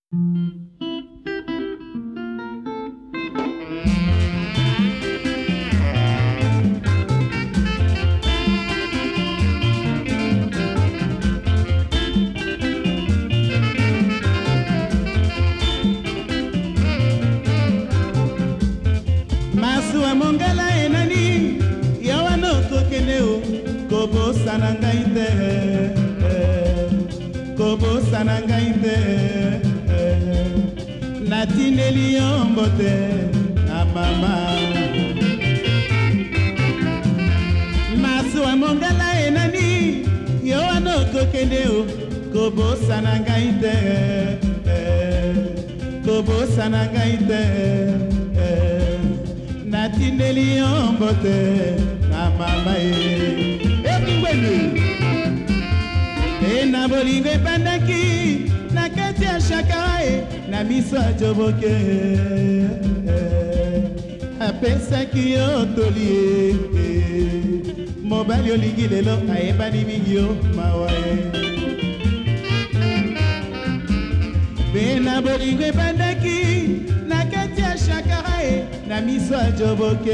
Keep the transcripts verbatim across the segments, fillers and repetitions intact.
Masuwa mongala enani Yawano kokeneo Kobo sanangaite Kobo sanangaite Natineli yombote Na mama Masuwa mongala enani Yawano kokeneo Kobo sanangaite Kobo sanangaite Natindeli yombote na mama e Ekingwenu E na bolingo epandaki Na kati ya shakarae Na miso ajoboke Apesaki yo tolie Mobali olingi lelo Aebani mingi yo mawae E na bolingo epandaki Na kati ya shakarae Na miso ajoboke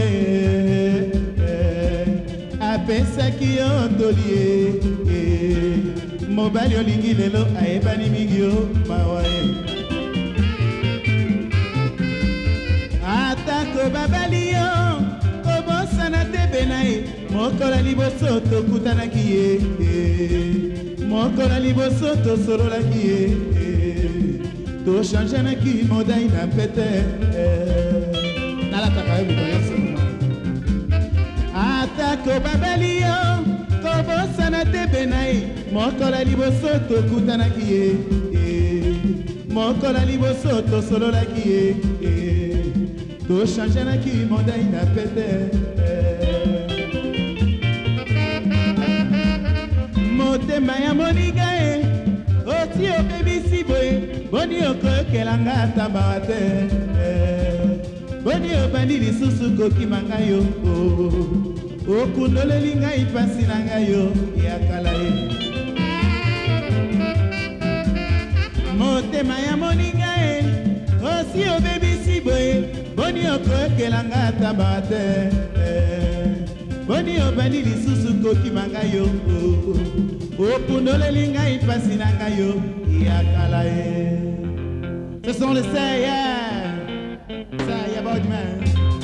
Apesaki yo tolie Mobali olingi lelo Aebani mingi yo mawae Atako babali yo Kobosana tebe na ye Mokola liboso tokutanaki ye Mokola liboso tosololaki ye To changeanaki modai na pete Nalataka yo mikoya sema Atako babali yo Kobosana tebe na ye Mokola liboso tokutanaki ye Mokola liboso tosololaki ye To changeanaki modai na pete Motema ya moninga e Oti obebisi boye Boni okoyokelanga tabawa te Boni obandi lisusu kokimanga yo Okundoleli ngai pasi na ngai yo yakala ye Motema ya moninga e Osi obebisi boye Boni okoyokelanga tabawa te Boni obandi lisusu kokimanga yo Okundoleli ngai pasi na ngai yo yakala ye Ce sont les Saya Saya Bodman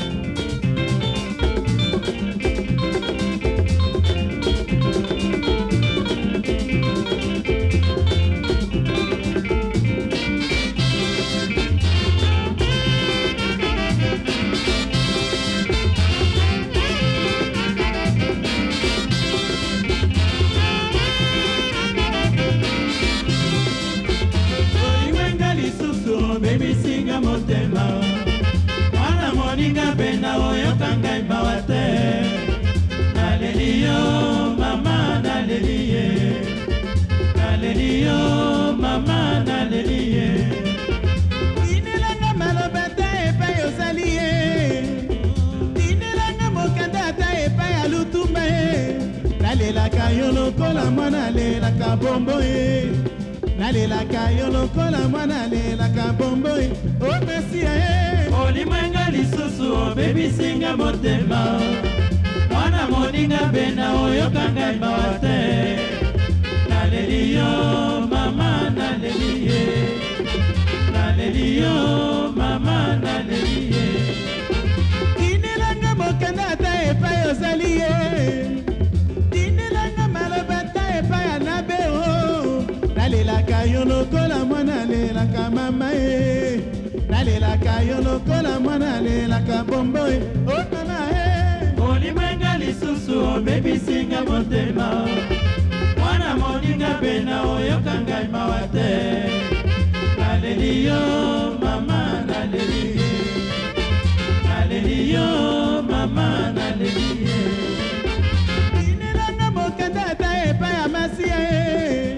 Baby singa motema Mwana moninga bena oyo kanga ibawate Naleli yo mama naleli ye Naleli yo mama naleli ye Tinelanga malobata epa yosali ye Tinelanga mokanda ta epa ya lutumba ye Nalelaka yo lokola mwana lelaka bombo ye Nalelaka yo lokola mwana lelaka bomboy O mesia e Olimwenga lisusu obebisinga motema Mwana moninga bena oyo kanga ibawa te Naleli yo mama naleli ye Naleli yo mama naleli ye Tinelanga mokanda ta epa yosali ye Tinelanga malobata epa ya nabe o Nalelaka yo lokola mwana lelaka mama e Nalelaka yo lokola mwana lelaka bomboy O mama e Olimwenga lisusu obebisinga motema Mwana moninga bena oyo kanga imawa te Naleli yo mama naleli ye Naleli yo mama naleli ye Tinelanga mokanda ta epa ya masia e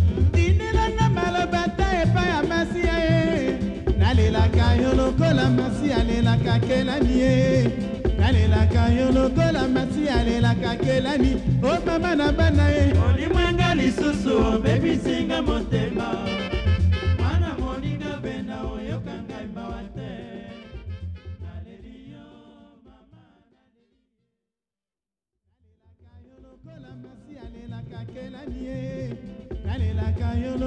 Nalelaka yo lokola masi alelaka kelani ye Nalelaka yo lokola masi alelaka kelani O mama na bana ye Olimwenga lisusu obebisinga motema Mwana moninga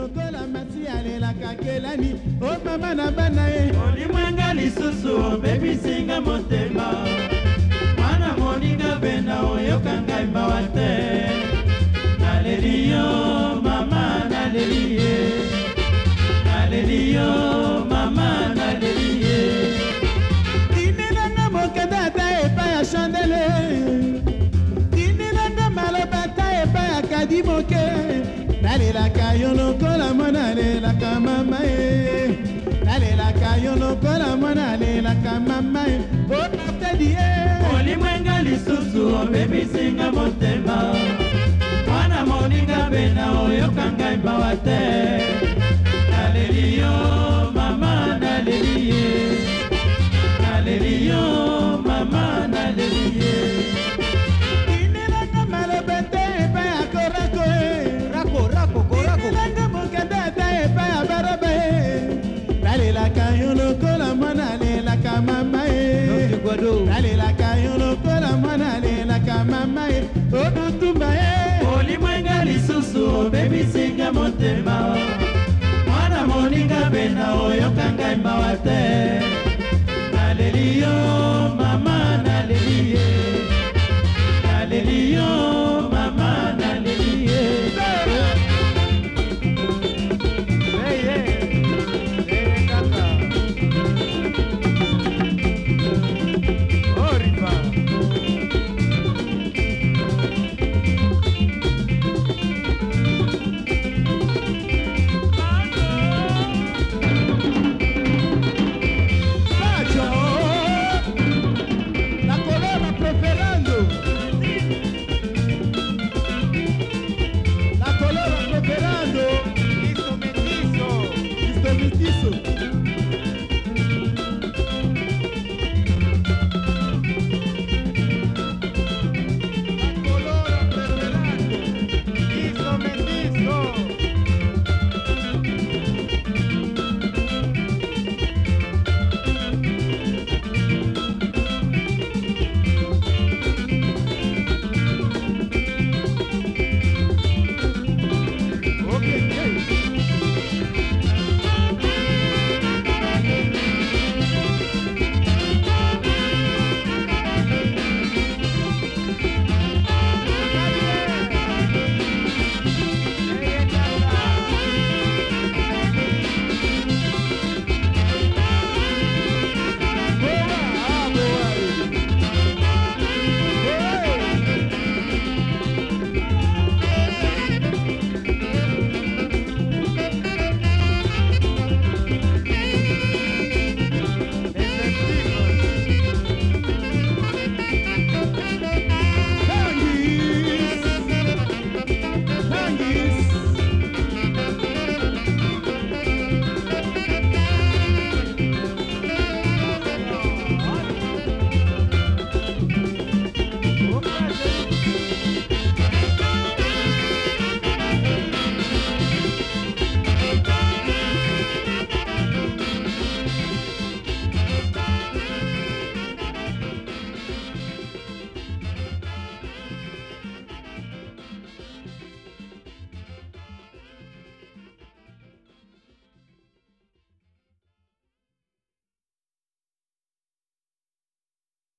lokola masi alelaka kelani o mama na bana ye olimwenga lisusu obebisinga motema mwana moninga bena oyoka ngai mawa te naleli yo mama naleli ye naleli yo mama naleli ye inelanga mokanda ata epai ya chandele inelanga maloba ata epai ya kadi moke nalelaka yo lokola mwana alelaka mama ye nalelaka yo lokola mwana alelaka mama ye otedi ye olimwenga lisusu obebisinga motema mwana moninga bena oyoka ngai mawa te naleli yo mama naleli ye naleli yo mama naleli ye inelanga maloba te epai ya korako ye rako rako korako inelanga mokanda ata epai ya baraba ye nalelaka yo lokola mwana alelaka mama ye nalelaka yo lokola mwana alelaka mama ye odutumba ye olimwenga lisusu obebisinga motema mwana moninga bena oyoka ngai mawa te